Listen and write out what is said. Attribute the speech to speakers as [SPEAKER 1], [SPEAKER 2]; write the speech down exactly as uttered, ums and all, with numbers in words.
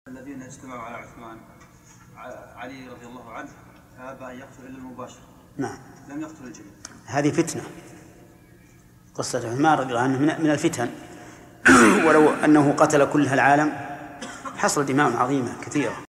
[SPEAKER 1] الذين اجتمعوا على عثمان علي رضي الله عنه أبى أن يقتل إلا المباشر.
[SPEAKER 2] نعم.
[SPEAKER 1] لم يقتل الجميع.
[SPEAKER 2] هذه فتنة. قصة عثمان رضي الله عنه من الفتن. ولو أنه قتل كل العالم حصل دماء عظيمة كثيرة.